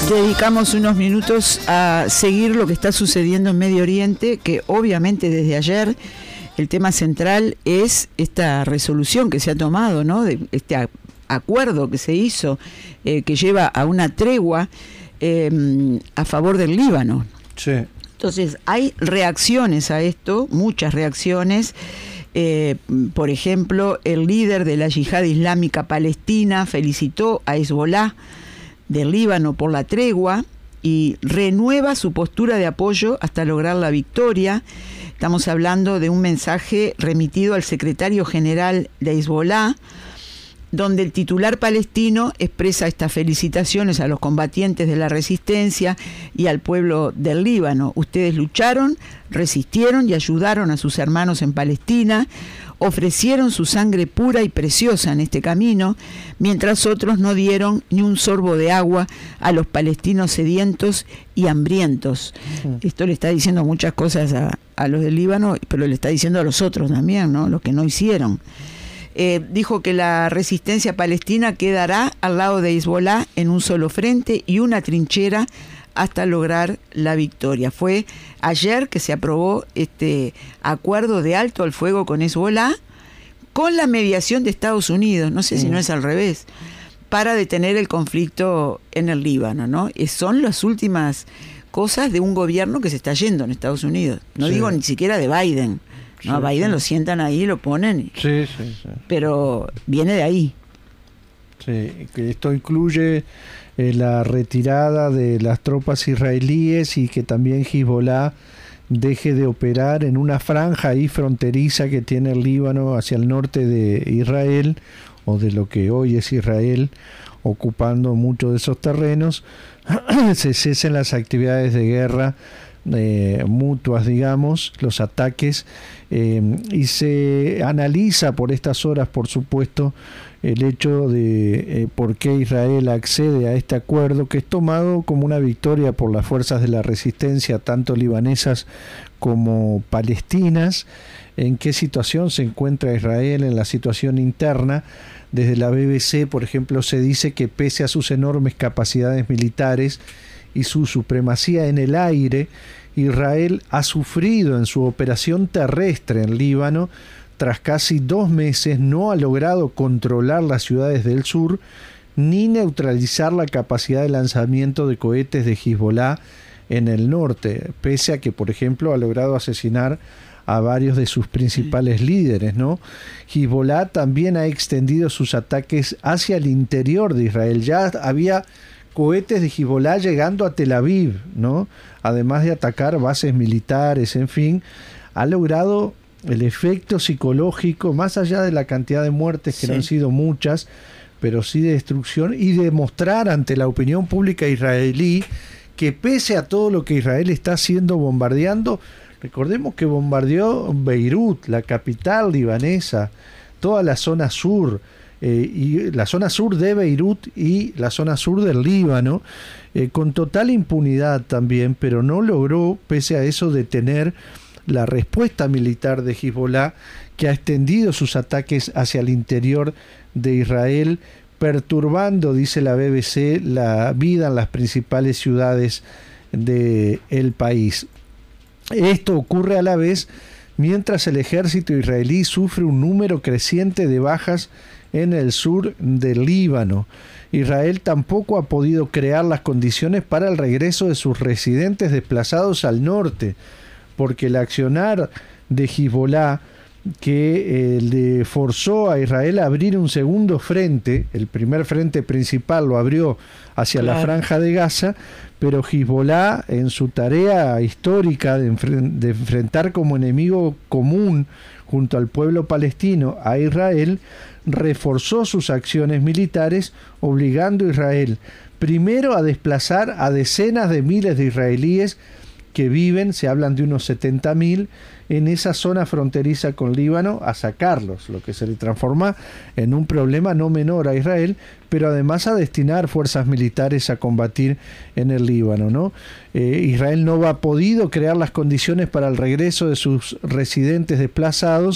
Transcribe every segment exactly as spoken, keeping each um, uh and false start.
Dedicamos unos minutos a seguir lo que está sucediendo en Medio Oriente, que obviamente desde ayer el tema central es esta resolución que se ha tomado, ¿no? De este a, acuerdo que se hizo, eh, que lleva a una tregua eh, a favor del Líbano. Sí. Entonces hay reacciones a esto, muchas reacciones. Eh, por ejemplo, el líder de la Yihad Islámica Palestina felicitó a Hezbollah del Líbano por la tregua y renueva su postura de apoyo hasta lograr la victoria. Estamos hablando de un mensaje remitido al secretario general de Hezbollah, donde el titular palestino expresa estas felicitaciones a los combatientes de la resistencia y al pueblo del Líbano. Ustedes lucharon, resistieron y ayudaron a sus hermanos en Palestina, ofrecieron su sangre pura y preciosa en este camino, mientras otros no dieron ni un sorbo de agua a los palestinos sedientos y hambrientos. Uh-huh. Esto le está diciendo muchas cosas a, a los del Líbano, pero le está diciendo a los otros también, ¿no? Los que no hicieron. Eh, dijo que la resistencia palestina quedará al lado de Hezbollah en un solo frente y una trinchera hasta lograr la victoria. Fue ayer que se aprobó este acuerdo de alto al fuego con Hezbollah, con la mediación de Estados Unidos, no sé si no es al revés, para detener el conflicto en el Líbano, ¿no? Y son las últimas cosas de un gobierno que se está yendo en Estados Unidos. No sí. digo ni siquiera de Biden. No, sí, a Biden sí. lo sientan ahí, lo ponen. Y, sí, sí, sí. Pero viene de ahí. Sí, que esto incluye eh, la retirada de las tropas israelíes y que también Hezbollah deje de operar en una franja ahí fronteriza que tiene el Líbano hacia el norte de Israel, o de lo que hoy es Israel, ocupando muchos de esos terrenos. Se cesen las actividades de guerra Eh, mutuas, digamos, los ataques, eh, y se analiza por estas horas, por supuesto, el hecho de eh, por qué Israel accede a este acuerdo, que es tomado como una victoria por las fuerzas de la resistencia, tanto libanesas como palestinas. En qué situación se encuentra Israel en la situación interna. Desde la B B C, por ejemplo, se dice que pese a sus enormes capacidades militares y su supremacía en el aire, Israel ha sufrido en su operación terrestre en Líbano. Tras casi dos meses no ha logrado controlar las ciudades del sur ni neutralizar la capacidad de lanzamiento de cohetes de Hezbollah en el norte, pese a que, por ejemplo, ha logrado asesinar a varios de sus principales líderes, ¿no? Hezbollah también ha extendido sus ataques hacia el interior de Israel. Ya había cohetes de Hezbollah llegando a Tel Aviv, ¿no? Además de atacar bases militares, en fin, ha logrado el efecto psicológico, más allá de la cantidad de muertes, que sí. no han sido muchas, pero sí de destrucción, y demostrar ante la opinión pública israelí que pese a todo lo que Israel está haciendo bombardeando, recordemos que bombardeó Beirut, la capital libanesa, toda la zona sur, Eh, y la zona sur de Beirut y la zona sur del Líbano, eh, con total impunidad también, pero no logró, pese a eso, detener la respuesta militar de Hezbollah, que ha extendido sus ataques hacia el interior de Israel, perturbando, dice la B B C, la vida en las principales ciudades del país. Esto ocurre a la vez mientras el ejército israelí sufre un número creciente de bajas en el sur del Líbano. Israel tampoco ha podido crear las condiciones para el regreso de sus residentes desplazados al norte, porque el accionar de Hezbollah, que eh, le forzó a Israel a abrir un segundo frente, el primer frente principal lo abrió hacia claro. la franja de Gaza, pero Hezbollah, en su tarea histórica de, enfren- de enfrentar como enemigo común junto al pueblo palestino a Israel, reforzó sus acciones militares, obligando a Israel primero a desplazar a decenas de miles de israelíes que viven, se hablan de unos setenta mil, en esa zona fronteriza con Líbano, a sacarlos, lo que se le transforma en un problema no menor a Israel, pero además a destinar fuerzas militares a combatir en el Líbano, ¿no? Eh, Israel no ha podido crear las condiciones para el regreso de sus residentes desplazados.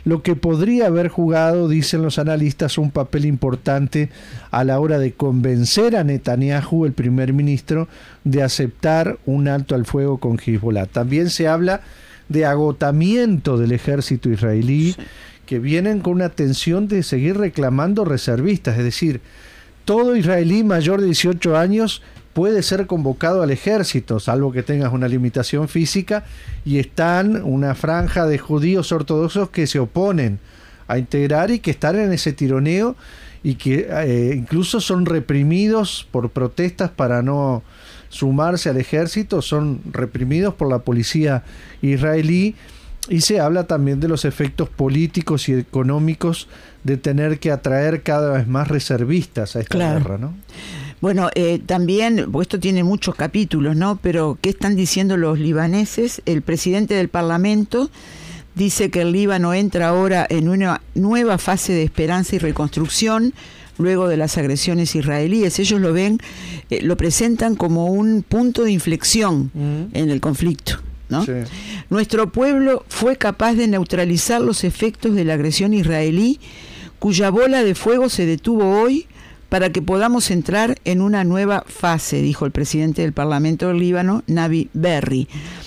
lo que podría haber jugado, dicen los analistas, un papel importante a la hora de convencer a Netanyahu, el primer ministro, de aceptar un alto al fuego con Hezbollah. También se habla de agotamiento del ejército israelí, sí, que vienen con una tensión de seguir reclamando reservistas, es decir, todo israelí mayor de dieciocho años puede ser convocado al ejército, salvo que tengas una limitación física, y están una franja de judíos ortodoxos que se oponen a integrar y que están en ese tironeo y que eh, incluso son reprimidos por protestas para no sumarse al ejército, son reprimidos por la policía israelí, y se habla también de los efectos políticos y económicos de tener que atraer cada vez más reservistas a esta claro. guerra, ¿no? Bueno, eh, también, porque esto tiene muchos capítulos, ¿no? Pero, ¿qué están diciendo los libaneses? El presidente del Parlamento dice que el Líbano entra ahora en una nueva fase de esperanza y reconstrucción luego de las agresiones israelíes. Ellos lo ven, eh, lo presentan como un punto de inflexión mm. en el conflicto, ¿no? Sí. Nuestro pueblo fue capaz de neutralizar los efectos de la agresión israelí, cuya bola de fuego se detuvo hoy, para que podamos entrar en una nueva fase, dijo el presidente del Parlamento del Líbano, Navi Berri.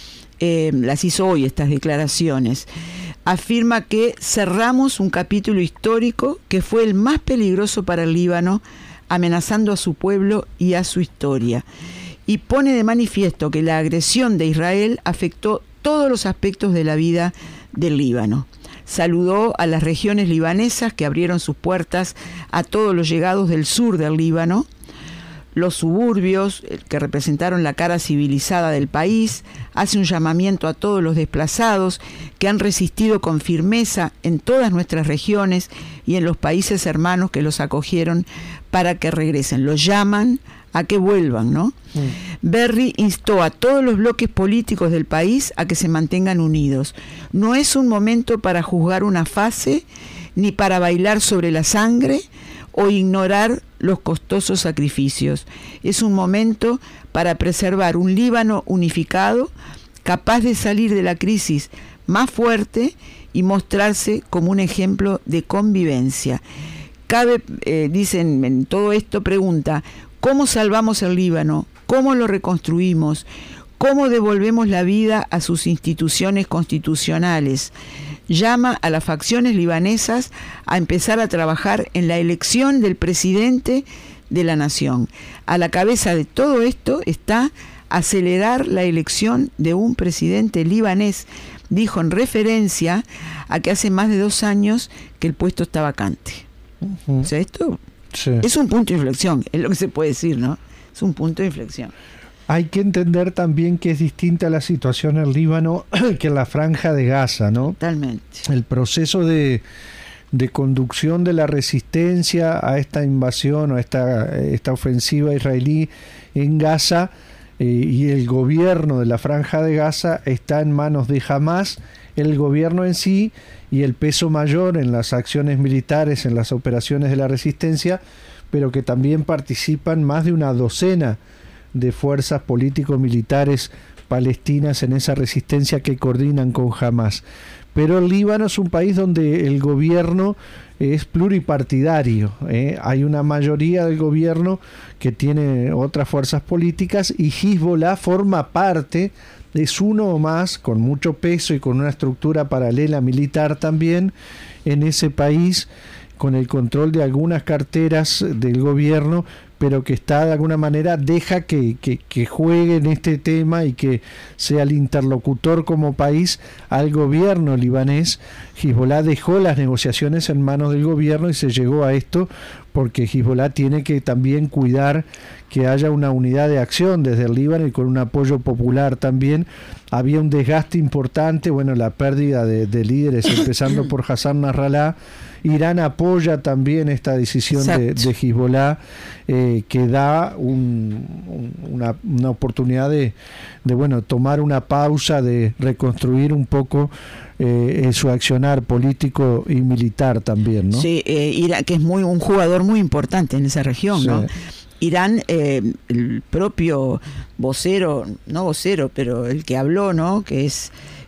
Eh, las hizo hoy estas declaraciones. Afirma que cerramos un capítulo histórico que fue el más peligroso para el Líbano, amenazando a su pueblo y a su historia. Y pone de manifiesto que la agresión de Israel afectó todos los aspectos de la vida del Líbano. Saludó a las regiones libanesas que abrieron sus puertas a todos los llegados del sur del Líbano, los suburbios que representaron la cara civilizada del país. Hace un llamamiento a todos los desplazados que han resistido con firmeza en todas nuestras regiones y en los países hermanos que los acogieron para que regresen. Los llaman a que vuelvan, ¿no? Mm. Berri instó a todos los bloques políticos del país a que se mantengan unidos. No es un momento para juzgar una fase, ni para bailar sobre la sangre o ignorar los costosos sacrificios. Es un momento para preservar un Líbano unificado, capaz de salir de la crisis más fuerte y mostrarse como un ejemplo de convivencia. Cabe, eh, dicen en todo esto, pregunta, ¿cómo salvamos el Líbano? ¿Cómo lo reconstruimos? ¿Cómo devolvemos la vida a sus instituciones constitucionales? Llama a las facciones libanesas a empezar a trabajar en la elección del presidente de la nación. A la cabeza de todo esto está acelerar la elección de un presidente libanés, dijo en referencia a que hace más de dos años que el puesto está vacante. Uh-huh. O sea, esto sí. es un punto de inflexión, es lo que se puede decir, ¿no? Es un punto de inflexión. Hay que entender también que es distinta la situación en el Líbano que en la Franja de Gaza, ¿no? Totalmente. El proceso de, de conducción de la resistencia a esta invasión o a esta, esta ofensiva israelí en Gaza eh, y el gobierno de la Franja de Gaza está en manos de Hamás, el gobierno en sí, y el peso mayor en las acciones militares, en las operaciones de la resistencia, pero que también participan más de una docena de fuerzas político-militares palestinas en esa resistencia que coordinan con Hamás. Pero el Líbano es un país donde el gobierno es pluripartidario, ¿eh? Hay una mayoría del gobierno que tiene otras fuerzas políticas y Hezbollah forma parte, es uno más, con mucho peso y con una estructura paralela militar también en ese país, con el control de algunas carteras del gobierno, pero que está de alguna manera, deja que, que, que juegue en este tema y que sea el interlocutor como país al gobierno libanés. Hezbollah dejó las negociaciones en manos del gobierno y se llegó a esto porque Hezbollah tiene que también cuidar que haya una unidad de acción desde el Líbano y con un apoyo popular también. Había un desgaste importante, bueno, la pérdida de, de líderes, empezando por Hassan Nasrallah. Irán apoya también esta decisión de, de Hezbollah, eh, que da un, un, una, una oportunidad de, de bueno tomar una pausa, de reconstruir un poco eh, su accionar político y militar también, ¿no? Sí, eh, Irán, que es muy un jugador muy importante en esa región, sí. ¿no? Irán, eh, el propio vocero, no vocero, pero el que habló, ¿no? Que es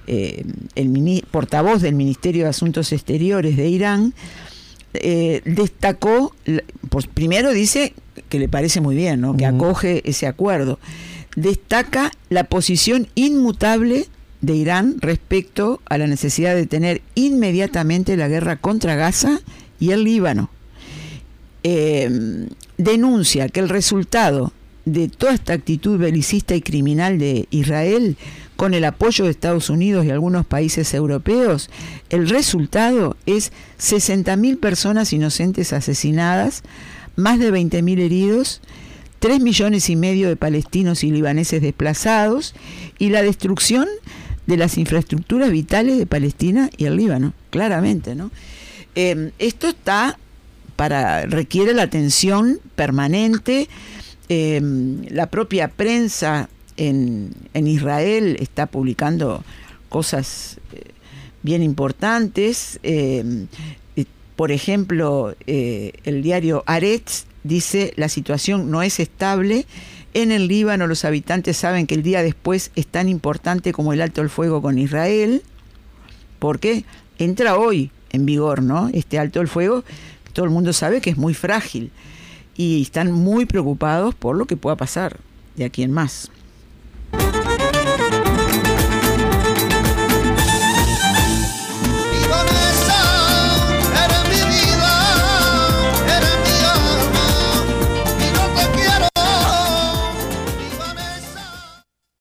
eh, el mini, portavoz del Ministerio de Asuntos Exteriores de Irán, eh, destacó, pues primero dice que le parece muy bien, ¿no? Que uh-huh. acoge ese acuerdo. Destaca la posición inmutable de Irán respecto a la necesidad de detener inmediatamente la guerra contra Gaza y el Líbano. Eh, denuncia que el resultado de toda esta actitud belicista y criminal de Israel, con el apoyo de Estados Unidos y algunos países europeos, el resultado es sesenta mil personas inocentes asesinadas, más de veinte mil heridos, tres millones y medio de palestinos y libaneses desplazados y la destrucción de las infraestructuras vitales de Palestina y el Líbano, claramente, ¿no? Eh, esto está para requiere la atención permanente. Eh, la propia prensa en, en Israel está publicando cosas eh, bien importantes. Eh, eh, por ejemplo, eh, el diario Haaretz dice: la situación no es estable. En el Líbano los habitantes saben que el día después es tan importante como el alto el fuego con Israel, porque entra hoy en vigor, ¿no? Este alto el fuego, todo el mundo sabe que es muy frágil y están muy preocupados por lo que pueda pasar de aquí en más.